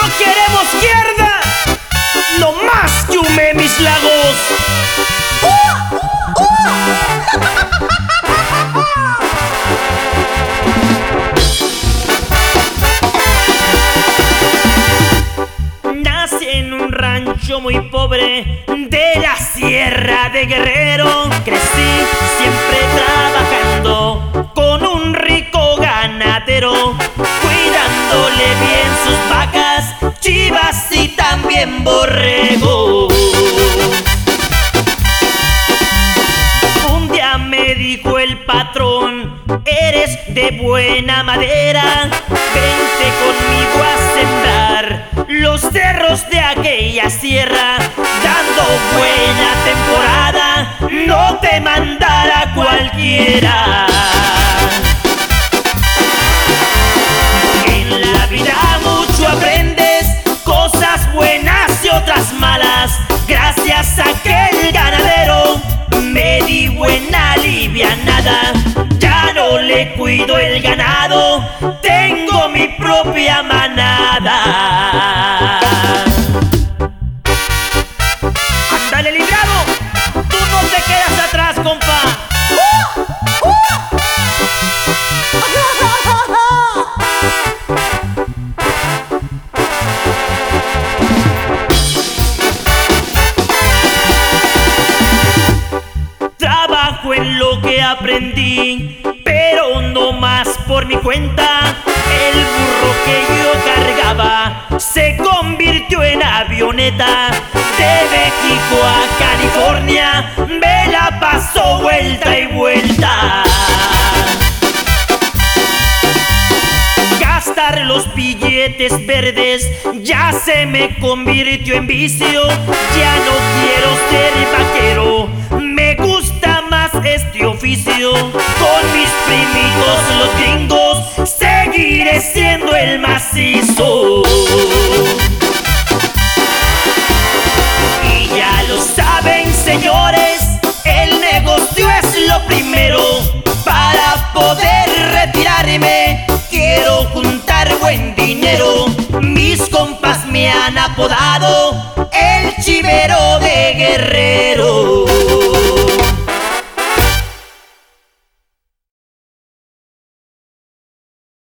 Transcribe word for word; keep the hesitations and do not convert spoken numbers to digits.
queremos izquierda, no más Yume mis lagos. Nací en un rancho muy pobre de la Sierra de Guerrero. Crecí siempre trabajando con un rico ganadero, cuidándole bien sus vacas, chivas y también borregos. Un día me dijo el patrón: eres de buena madera, vente conmigo a sembrar los cerros de aquella sierra. Dando buena temporada, no te mandará cualquiera. En la vida mucho aprendes, cosas buenas y otras malas. Gracias a aquel ganadero me di buena alivianada. Ya no le cuido el ganado, tengo mi propia manada. ¡Ándale, librado! ¡Tú no te quedas atrás, compa! ¡Uh! ¡Uh! Trabajo en lo que aprendí, pero no más por mi cuenta. El burro que yo cargaba se convirtió en avioneta. De México a California me la pasó vuelta y vuelta. Gastar los billetes verdes ya se me convirtió en vicio. Ya no quiero ser vaquero, me gusta más este oficio. Con mis primitos los gringos seguiré siendo el macizo.